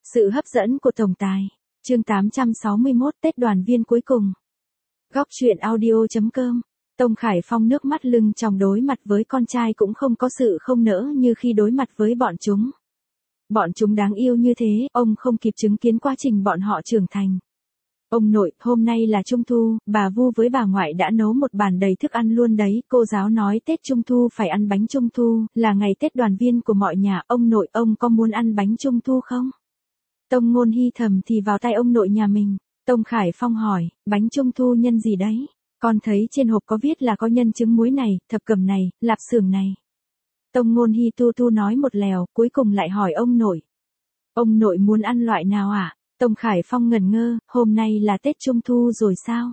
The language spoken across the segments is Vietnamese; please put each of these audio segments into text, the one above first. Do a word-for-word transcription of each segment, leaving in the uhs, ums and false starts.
Sự hấp dẫn của tổng tài. Chương tám trăm sáu mươi mốt Tết đoàn viên cuối cùng. Góc truyện audio chấm com. Tông Khải Phong nước mắt lưng tròng đối mặt với con trai cũng không có sự không nỡ như khi đối mặt với bọn chúng. Bọn chúng đáng yêu như thế, ông không kịp chứng kiến quá trình bọn họ trưởng thành. Ông nội, hôm nay là Trung Thu, bà Vu với bà ngoại đã nấu một bàn đầy thức ăn luôn đấy, cô giáo nói Tết Trung Thu phải ăn bánh Trung Thu, là ngày Tết đoàn viên của mọi nhà, ông nội, ông có muốn ăn bánh Trung Thu không? Tông Ngôn Hy thầm thì vào tay ông nội nhà mình. Tông Khải Phong hỏi, bánh Trung Thu nhân gì đấy? Con thấy trên hộp có viết là có nhân trứng muối này, thập cẩm này, lạp xưởng này. Tông Ngôn Hy tu tu nói một lèo, cuối cùng lại hỏi ông nội. Ông nội muốn ăn loại nào ạ? À? Tông Khải Phong ngẩn ngơ, hôm nay là Tết Trung Thu rồi sao?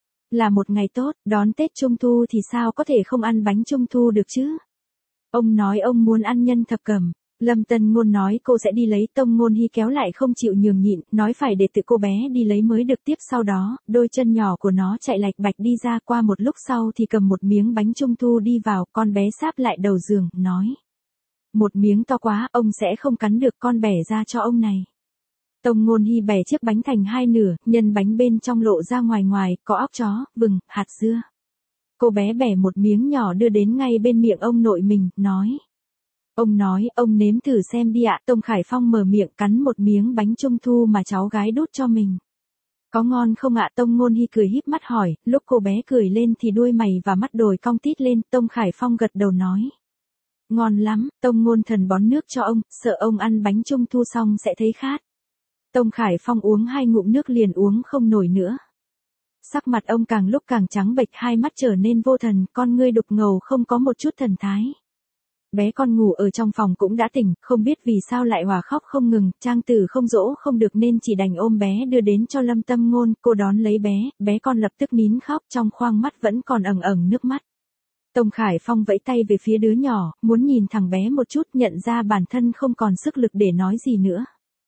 Là một ngày tốt, đón Tết Trung Thu thì sao có thể không ăn bánh Trung Thu được chứ? Ông nói ông muốn ăn nhân thập cẩm. Lâm Tân Ngôn nói cô sẽ đi lấy, Tông Ngôn Hy kéo lại không chịu nhường nhịn, nói phải để tự cô bé đi lấy mới được. Tiếp sau đó, đôi chân nhỏ của nó chạy lạch bạch đi ra, qua một lúc sau thì cầm một miếng bánh Trung Thu đi vào, con bé sáp lại đầu giường, nói. Một miếng to quá, ông sẽ không cắn được, con bẻ ra cho ông này. Tông Ngôn Hy bẻ chiếc bánh thành hai nửa, nhân bánh bên trong lộ ra ngoài ngoài, có óc chó, vừng, hạt dưa. Cô bé bẻ một miếng nhỏ đưa đến ngay bên miệng ông nội mình, nói. Ông nói, ông nếm thử xem đi ạ. Tông Khải Phong mở miệng cắn một miếng bánh Trung Thu mà cháu gái đút cho mình. Có ngon không ạ? Tông Ngôn Hy cười híp mắt hỏi, lúc cô bé cười lên thì đuôi mày và mắt đồi cong tít lên. Tông Khải Phong gật đầu nói. Ngon lắm, Tông Ngôn Thần bón nước cho ông, sợ ông ăn bánh Trung Thu xong sẽ thấy khát. Tông Khải Phong uống hai ngụm nước liền uống không nổi nữa. Sắc mặt ông càng lúc càng trắng bệch, hai mắt trở nên vô thần, con ngươi đục ngầu không có một chút thần thái. Bé con ngủ ở trong phòng cũng đã tỉnh, không biết vì sao lại hòa khóc không ngừng, Trang Tử không dỗ không được nên chỉ đành ôm bé đưa đến cho Lâm Tâm Ngôn, cô đón lấy bé, bé con lập tức nín khóc, trong khoang mắt vẫn còn ẩn ẩn nước mắt. Tông Khải Phong vẫy tay về phía đứa nhỏ, muốn nhìn thằng bé một chút, nhận ra bản thân không còn sức lực để nói gì nữa.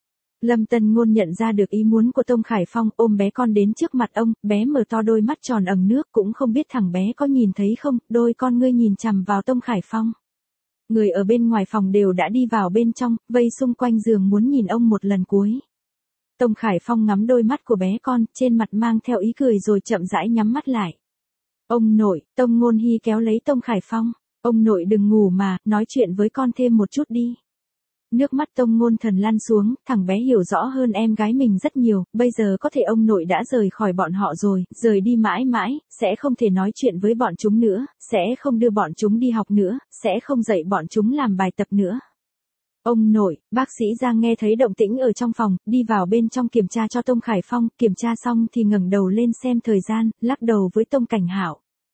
Lâm Tân Ngôn nhận ra được ý muốn của Tông Khải Phong, ôm bé con đến trước mặt ông, bé mở to đôi mắt tròn ẩn nước, cũng không biết thằng bé có nhìn thấy không, đôi con ngươi nhìn chằm vào Tông Khải Phong. Người ở bên ngoài phòng đều đã đi vào bên trong, vây xung quanh giường muốn nhìn ông một lần cuối. Tông Khải Phong ngắm đôi mắt của bé con, trên mặt mang theo ý cười rồi chậm rãi nhắm mắt lại. Ông nội, Tông Ngôn Hy kéo lấy Tông Khải Phong. Ông nội đừng ngủ mà, nói chuyện với con thêm một chút đi. Nước mắt Tông Ngôn Thần lăn xuống, thằng bé hiểu rõ hơn em gái mình rất nhiều, bây giờ có thể ông nội đã rời khỏi bọn họ rồi, rời đi mãi mãi, sẽ không thể nói chuyện với bọn chúng nữa, sẽ không đưa bọn chúng đi học nữa, sẽ không dạy bọn chúng làm bài tập nữa. Ông nội, bác sĩ Giang nghe thấy động tĩnh ở trong phòng, đi vào bên trong kiểm tra cho Tông Khải Phong, kiểm tra xong thì ngẩng đầu lên xem thời gian, lắc đầu với Tông Cảnh Hạo.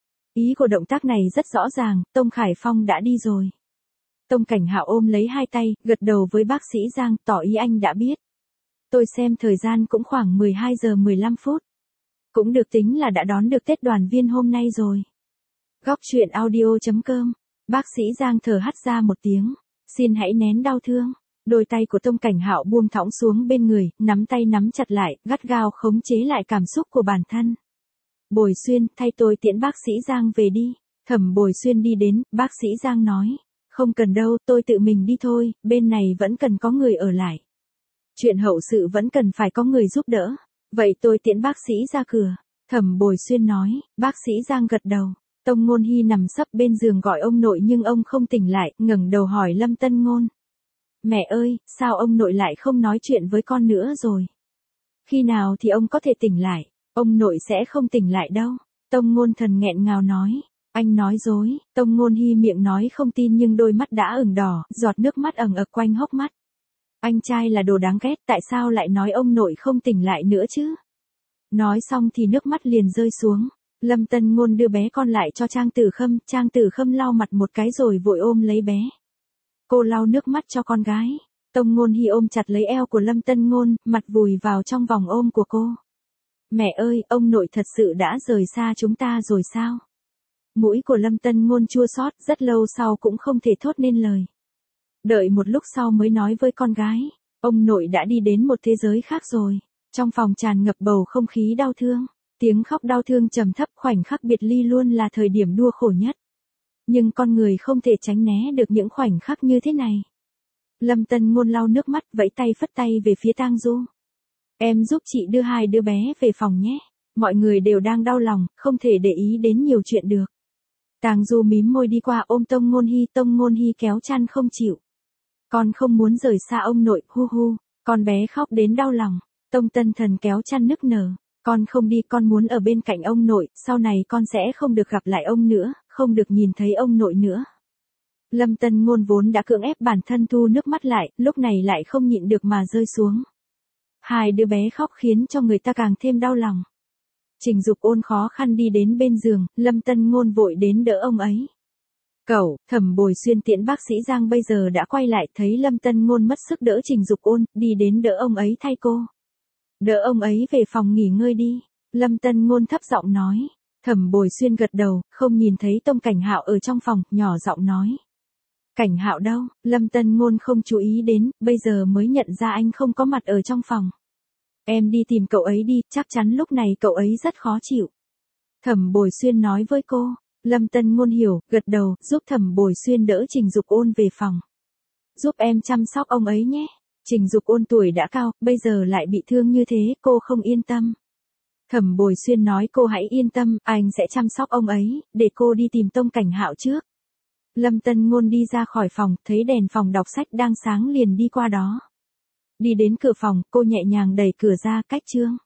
Ý của động tác này rất rõ ràng, Tông Khải Phong đã đi rồi. Tông Cảnh Hạo ôm lấy hai tay, gật đầu với bác sĩ Giang, tỏ ý anh đã biết. Tôi xem thời gian cũng khoảng mười hai giờ mười lăm phút. Cũng được tính là đã đón được Tết đoàn viên hôm nay rồi. Góc truyện audio chấm com. Bác sĩ Giang thở hắt ra một tiếng. Xin hãy nén đau thương. Đôi tay của Tông Cảnh Hạo buông thõng xuống bên người, nắm tay nắm chặt lại, gắt gao khống chế lại cảm xúc của bản thân. Bồi Xuyên, thay tôi tiễn bác sĩ Giang về đi. Thẩm Bồi Xuyên đi đến, bác sĩ Giang nói. Không cần đâu, tôi tự mình đi thôi, bên này vẫn cần có người ở lại. Chuyện hậu sự vẫn cần phải có người giúp đỡ. Vậy tôi tiễn bác sĩ ra cửa. Thẩm Bồi Xuyên nói, bác sĩ Giang gật đầu. Tông Ngôn Hy nằm sấp bên giường gọi ông nội nhưng ông không tỉnh lại, ngẩng đầu hỏi Lâm Tân Ngôn. Mẹ ơi, sao ông nội lại không nói chuyện với con nữa rồi? Khi nào thì ông có thể tỉnh lại? Ông nội sẽ không tỉnh lại đâu. Tông Ngôn Thần nghẹn ngào nói. Anh nói dối, Tông Ngôn Hy miệng nói không tin nhưng đôi mắt đã ửng đỏ, giọt nước mắt ẩn ực quanh hốc mắt. Anh trai là đồ đáng ghét, tại sao lại nói ông nội không tỉnh lại nữa chứ? Nói xong thì nước mắt liền rơi xuống. Lâm Tân Ngôn đưa bé con lại cho Trang Tử Khâm, Trang Tử Khâm lau mặt một cái rồi vội ôm lấy bé. Cô lau nước mắt cho con gái. Tông Ngôn Hy ôm chặt lấy eo của Lâm Tân Ngôn, mặt vùi vào trong vòng ôm của cô. Mẹ ơi, ông nội thật sự đã rời xa chúng ta rồi sao? Mũi của Lâm Tân Ngôn chua xót, rất lâu sau cũng không thể thốt nên lời. Đợi một lúc sau mới nói với con gái, ông nội đã đi đến một thế giới khác rồi. Trong phòng tràn ngập bầu không khí đau thương, tiếng khóc đau thương trầm thấp, khoảnh khắc biệt ly luôn là thời điểm đau khổ nhất. Nhưng con người không thể tránh né được những khoảnh khắc như thế này. Lâm Tân Ngôn lau nước mắt vẫy tay phất tay về phía Tang Du. Em giúp chị đưa hai đứa bé về phòng nhé. Mọi người đều đang đau lòng, không thể để ý đến nhiều chuyện được. Tang Du mím môi đi qua ôm Tông Ngôn Hi, Tông Ngôn Hi kéo chăn không chịu. Con không muốn rời xa ông nội, hu hu. Con bé khóc đến đau lòng. Tông Tân Thần kéo chăn nức nở. Con không đi, con muốn ở bên cạnh ông nội, sau này con sẽ không được gặp lại ông nữa, không được nhìn thấy ông nội nữa. Lâm Tân Ngôn vốn đã cưỡng ép bản thân thu nước mắt lại, lúc này lại không nhịn được mà rơi xuống. Hai đứa bé khóc khiến cho người ta càng thêm đau lòng. Trình Dục Ôn khó khăn đi đến bên giường, Lâm Tân Ngôn vội đến đỡ ông ấy. Cậu, Thẩm Bồi Xuyên tiễn bác sĩ Giang bây giờ đã quay lại, thấy Lâm Tân Ngôn mất sức đỡ Trình Dục Ôn, đi đến đỡ ông ấy thay cô. Đỡ ông ấy về phòng nghỉ ngơi đi, Lâm Tân Ngôn thấp giọng nói. Thẩm Bồi Xuyên gật đầu, không nhìn thấy Tông Cảnh Hạo ở trong phòng, nhỏ giọng nói. Cảnh Hạo đâu? Lâm Tân Ngôn không chú ý đến, bây giờ mới nhận ra anh không có mặt ở trong phòng. Em đi tìm cậu ấy đi, chắc chắn lúc này cậu ấy rất khó chịu. Thẩm Bồi Xuyên nói với cô. Lâm Tân Ngôn hiểu, gật đầu, giúp Thẩm Bồi Xuyên đỡ Trình Dục Ôn về phòng. Giúp em chăm sóc ông ấy nhé. Trình Dục Ôn tuổi đã cao, bây giờ lại bị thương như thế, cô không yên tâm. Thẩm Bồi Xuyên nói cô hãy yên tâm, anh sẽ chăm sóc ông ấy, để cô đi tìm Tông Cảnh Hạo trước. Lâm Tân Ngôn đi ra khỏi phòng, thấy đèn phòng đọc sách đang sáng liền đi qua đó. Đi đến cửa phòng, cô nhẹ nhàng đẩy cửa ra, cách chương.